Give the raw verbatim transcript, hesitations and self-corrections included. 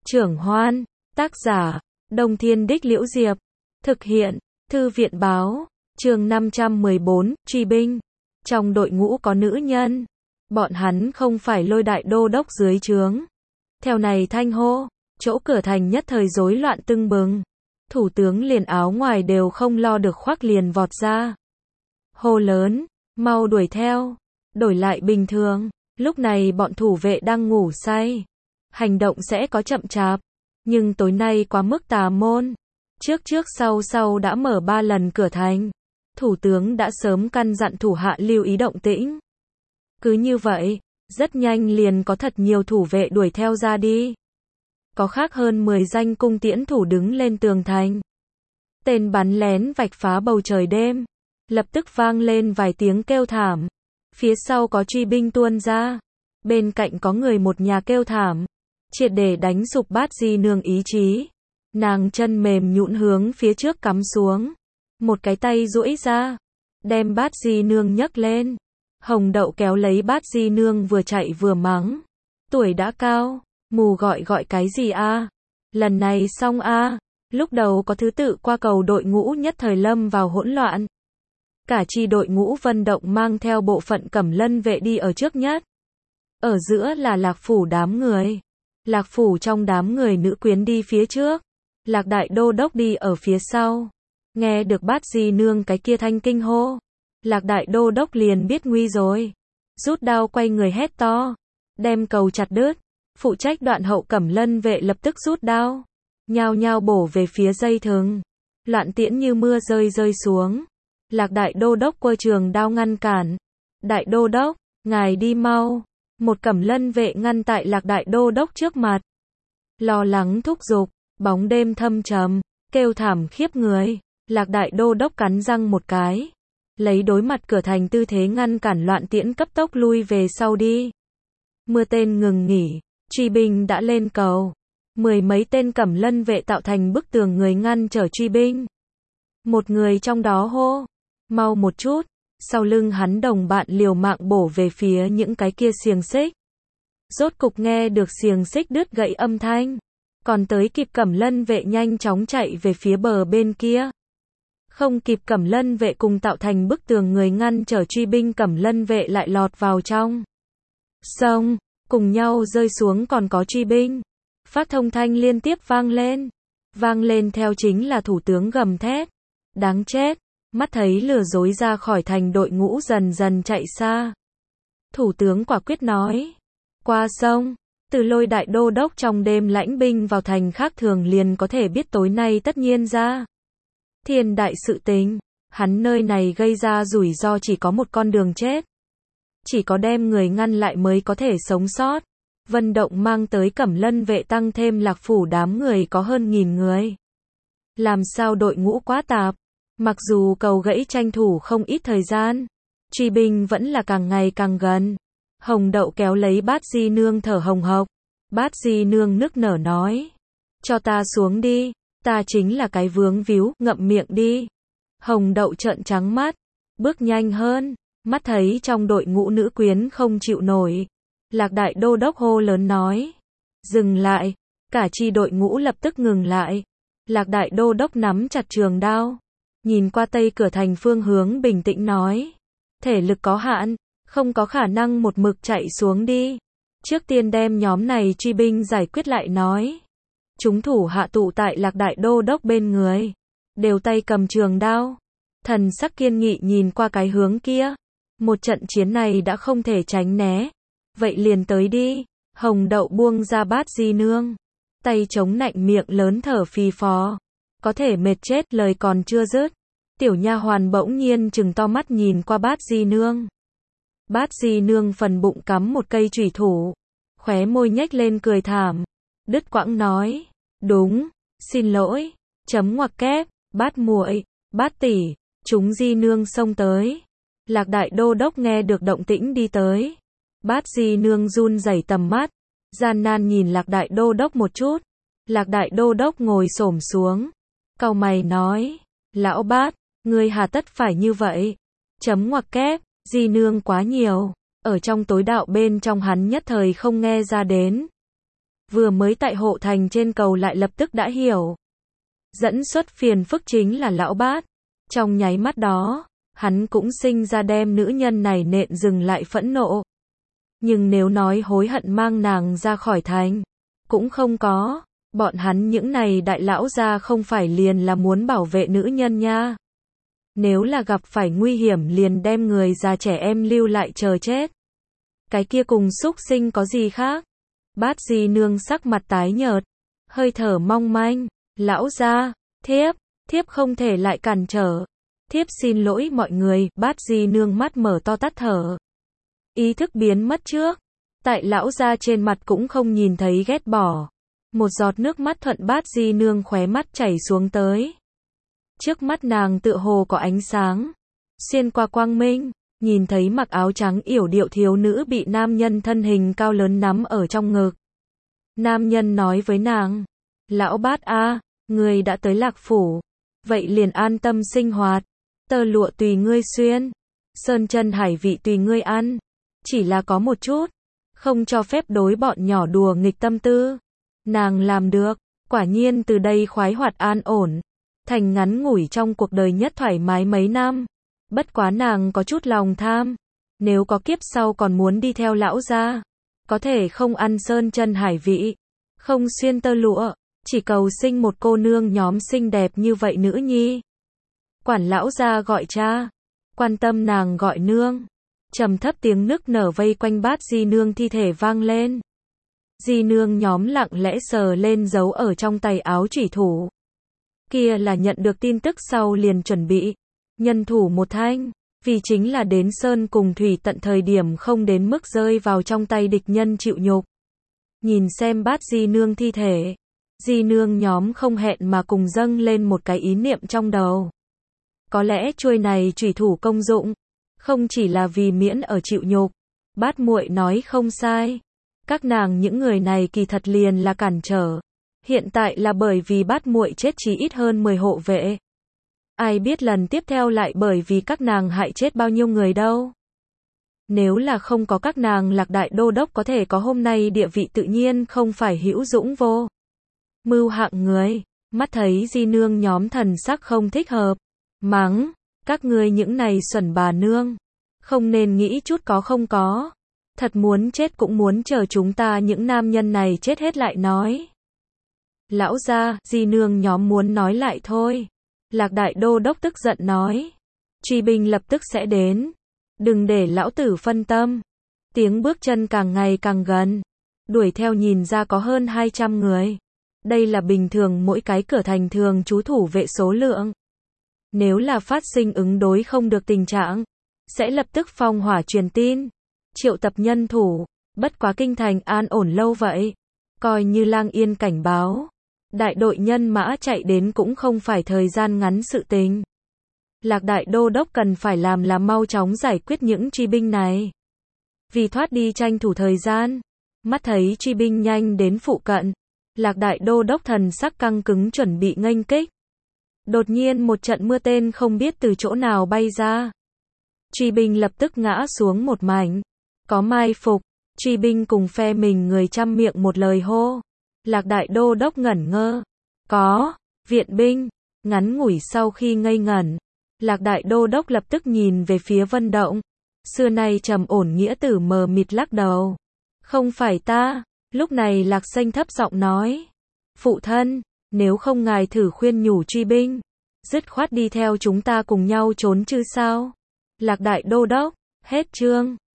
Trưởng Hoan, tác giả, Đông Thiên Đích Liễu Diệp, thực hiện, Thư viện Báo, chương năm trăm mười bốn, truy binh. Trong đội ngũ có nữ nhân, bọn hắn không phải Lôi đại đô đốc dưới trướng. Theo này thanh hô, chỗ cửa thành nhất thời rối loạn tưng bừng. Thủ tướng liền áo ngoài đều không lo được khoác liền vọt ra. Hô lớn, mau đuổi theo, đổi lại bình thường. Lúc này bọn thủ vệ đang ngủ say. Hành động sẽ có chậm chạp, nhưng tối nay quá mức tà môn. Trước trước sau sau đã mở ba lần cửa thành. Thủ tướng đã sớm căn dặn thủ hạ lưu ý động tĩnh. Cứ như vậy, rất nhanh liền có thật nhiều thủ vệ đuổi theo ra đi. Có khác hơn mười danh cung tiễn thủ đứng lên tường thành. Tên bắn lén vạch phá bầu trời đêm. Lập tức vang lên vài tiếng kêu thảm. Phía sau có truy binh tuôn ra. Bên cạnh có người một nhà kêu thảm. Triệt để đánh sụp Bát Di Nương ý chí. Nàng chân mềm nhũn hướng phía trước cắm xuống. Một cái tay duỗi ra. Đem Bát Di Nương nhấc lên. Hồng Đậu kéo lấy Bát Di Nương vừa chạy vừa mắng. Tuổi đã cao. Mù gọi gọi cái gì a? Lần này xong a. Lúc đầu có thứ tự qua cầu đội ngũ nhất thời lâm vào hỗn loạn. Cả chi đội ngũ Vân Động mang theo bộ phận Cẩm Lân vệ đi ở trước nhất. Ở giữa là Lạc Phủ đám người. Lạc Phủ trong đám người nữ quyến đi phía trước. Lạc đại đô đốc đi ở phía sau. Nghe được Bát Di Nương cái kia thanh kinh hô. Lạc đại đô đốc liền biết nguy rồi. Rút đao quay người hét to. Đem cầu chặt đứt. Phụ trách đoạn hậu Cẩm Lân vệ lập tức rút đao. Nhao nhao bổ về phía dây thừng. Loạn tiễn như mưa rơi rơi xuống. Lạc đại đô đốc quơ trường đao ngăn cản. Đại đô đốc, ngài đi mau. Một Cẩm Lân vệ ngăn tại Lạc đại đô đốc trước mặt. Lo lắng thúc giục, bóng đêm thâm trầm, kêu thảm khiếp người. Lạc đại đô đốc cắn răng một cái. Lấy đối mặt cửa thành tư thế ngăn cản loạn tiễn cấp tốc lui về sau đi. Mưa tên ngừng nghỉ, truy binh đã lên cầu. Mười mấy tên Cẩm Lân vệ tạo thành bức tường người ngăn trở truy binh. Một người trong đó hô, mau một chút. Sau lưng hắn đồng bạn liều mạng bổ về phía những cái kia xiềng xích. Rốt cục nghe được xiềng xích đứt gãy âm thanh. Còn tới kịp Cẩm Lân vệ nhanh chóng chạy về phía bờ bên kia. Không kịp Cẩm Lân vệ cùng tạo thành bức tường người ngăn trở truy binh, Cẩm Lân vệ lại lọt vào trong sông, cùng nhau rơi xuống. Còn có truy binh. Phát thông thanh liên tiếp vang lên. Vang lên theo chính là thủ tướng gầm thét. Đáng chết. Mắt thấy lừa dối ra khỏi thành, đội ngũ dần dần chạy xa. Thủ tướng quả quyết nói. Qua sông. Từ Lôi đại đô đốc trong đêm lãnh binh vào thành khác thường liền có thể biết tối nay tất nhiên ra thiên đại sự tình. Hắn nơi này gây ra rủi ro chỉ có một con đường chết. Chỉ có đem người ngăn lại mới có thể sống sót. Vân Động mang tới Cẩm Lân vệ tăng thêm Lạc Phủ đám người có hơn nghìn người. Làm sao đội ngũ quá tạp. Mặc dù cầu gãy tranh thủ không ít thời gian. Truy binh vẫn là càng ngày càng gần. Hồng Đậu kéo lấy Bát Di Nương thở hồng hộc. Bát Di Nương nức nở nói. Cho ta xuống đi. Ta chính là cái vướng víu, ngậm miệng đi. Hồng Đậu trợn trắng mắt. Bước nhanh hơn. Mắt thấy trong đội ngũ nữ quyến không chịu nổi. Lạc đại đô đốc hô lớn nói. Dừng lại. Cả chi đội ngũ lập tức ngừng lại. Lạc đại đô đốc nắm chặt trường đao. Nhìn qua tây cửa thành phương hướng bình tĩnh nói. Thể lực có hạn. Không có khả năng một mực chạy xuống đi. Trước tiên đem nhóm này truy binh giải quyết lại nói. Chúng thủ hạ tụ tại Lạc đại đô đốc bên người. Đều tay cầm trường đao. Thần sắc kiên nghị nhìn qua cái hướng kia. Một trận chiến này đã không thể tránh né. Vậy liền tới đi. Hồng Đậu buông ra Bát Di Nương. Tay chống nạnh miệng lớn thở phì phò. Có thể mệt chết, lời còn chưa dứt. Tiểu nha hoàn bỗng nhiên trừng to mắt nhìn qua Bát Di Nương. Bát Di Nương phần bụng cắm một cây chủy thủ. Khóe môi nhếch lên cười thảm. Đứt quãng nói. Đúng, xin lỗi. Chấm ngoặc kép. Bát muội, Bát tỷ. Chúng Di Nương xông tới. Lạc đại đô đốc nghe được động tĩnh đi tới. Bát Di Nương run rẩy tầm mắt. Gian nan nhìn Lạc đại đô đốc một chút. Lạc đại đô đốc ngồi xổm xuống. Cau mày nói. Lão Bát, ngươi hà tất phải như vậy. Chấm ngoặc kép. Di Nương quá nhiều. Ở trong tối đạo bên trong hắn nhất thời không nghe ra đến. vừa mới tại hộ thành trên cầu lại lập tức đã hiểu. Dẫn xuất phiền phức chính là lão bát. Trong nháy mắt đó, hắn cũng sinh ra đem nữ nhân này nện dừng lại phẫn nộ. Nhưng nếu nói hối hận mang nàng ra khỏi thành, cũng không có. Bọn hắn những này đại lão gia không phải liền là muốn bảo vệ nữ nhân nha. Nếu là gặp phải nguy hiểm liền đem người già trẻ em lưu lại chờ chết. Cái kia cùng súc sinh có gì khác? Bát Di Nương sắc mặt tái nhợt, hơi thở mong manh. Lão gia, thiếp, thiếp không thể lại cản trở. Thiếp xin lỗi mọi người. Bát Di Nương mắt mở to tắt thở. Ý thức biến mất trước. Tại lão gia trên mặt cũng không nhìn thấy ghét bỏ. Một giọt nước mắt thuận Bát Di Nương khóe mắt chảy xuống tới. Trước mắt nàng tựa hồ có ánh sáng, xuyên qua quang minh, nhìn thấy mặc áo trắng yểu điệu thiếu nữ bị nam nhân thân hình cao lớn nắm ở trong ngực. Nam nhân nói với nàng, lão Bát a, người đã tới Lạc Phủ, vậy liền an tâm sinh hoạt, tơ lụa tùy ngươi xuyên, sơn chân hải vị tùy ngươi ăn, chỉ là có một chút, không cho phép đối bọn nhỏ đùa nghịch tâm tư. Nàng làm được, quả nhiên từ đây khoái hoạt an ổn, thành ngắn ngủi trong cuộc đời nhất thoải mái mấy năm. Bất quá nàng có chút lòng tham, nếu có kiếp sau còn muốn đi theo lão gia, có thể không ăn sơn chân hải vị, không xuyên tơ lụa, chỉ cầu sinh một cô nương nhóm xinh đẹp như vậy nữ nhi. Quản lão gia gọi cha, quan tâm nàng gọi nương. Trầm thấp tiếng nức nở vây quanh Bát Di Nương thi thể vang lên. Di Nương nhóm lặng lẽ sờ lên giấu ở trong tay áo chủy thủ. Kia là nhận được tin tức sau liền chuẩn bị nhân thủ một thanh, vì chính là đến sơn cùng thủy tận thời điểm không đến mức rơi vào trong tay địch nhân chịu nhục. Nhìn xem Bát Di Nương thi thể, Di Nương nhóm không hẹn mà cùng dâng lên một cái ý niệm trong đầu. Có lẽ chuôi này chủy thủ công dụng không chỉ là vì miễn ở chịu nhục. Bát muội nói không sai. Các nàng những người này kỳ thật liền là cản trở. Hiện tại là bởi vì Bát muội chết chí ít hơn mười hộ vệ. Ai biết lần tiếp theo lại bởi vì các nàng hại chết bao nhiêu người đâu. Nếu là không có các nàng Lạc Đại Đô Đốc có thể có hôm nay địa vị tự nhiên không phải hữu dũng vô mưu hạng người. Mắt thấy Di Nương nhóm thần sắc không thích hợp, mắng, các ngươi những này xuẩn bà nương, không nên nghĩ chút có không có. Thật muốn chết cũng muốn chờ chúng ta những nam nhân này chết hết lại nói. Lão gia, Di Nương nhóm muốn nói lại thôi. Lạc Đại Đô Đốc tức giận nói. Truy binh lập tức sẽ đến. Đừng để lão tử phân tâm. Tiếng bước chân càng ngày càng gần. Đuổi theo nhìn ra có hơn hai trăm người. Đây là bình thường mỗi cái cửa thành thường trú thủ vệ số lượng. Nếu là phát sinh ứng đối không được tình trạng, sẽ lập tức phong hỏa truyền tin. Triệu tập nhân thủ. Bất quá kinh thành an ổn lâu vậy. Coi như lang yên cảnh báo. Đại đội nhân mã chạy đến cũng không phải thời gian ngắn sự tình. Lạc Đại Đô Đốc cần phải làm là mau chóng giải quyết những truy binh này. Vì thoát đi tranh thủ thời gian, mắt thấy truy binh nhanh đến phụ cận, Lạc Đại Đô Đốc thần sắc căng cứng chuẩn bị nghênh kích. Đột nhiên một trận mưa tên không biết từ chỗ nào bay ra. Truy binh lập tức ngã xuống một mảnh. Có mai phục, truy binh cùng phe mình người trăm miệng một lời hô. Lạc Đại Đô Đốc ngẩn ngơ. Có, viện binh. Ngắn ngủi sau khi ngây ngẩn, Lạc Đại Đô Đốc lập tức nhìn về phía Vân Động. Xưa nay trầm ổn nghĩa tử mờ mịt lắc đầu. Không phải ta. Lúc này Lạc Xanh thấp giọng nói. Phụ thân, nếu không ngài thử khuyên nhủ truy binh, dứt khoát đi theo chúng ta cùng nhau trốn chứ sao? Lạc Đại Đô Đốc, hết chương.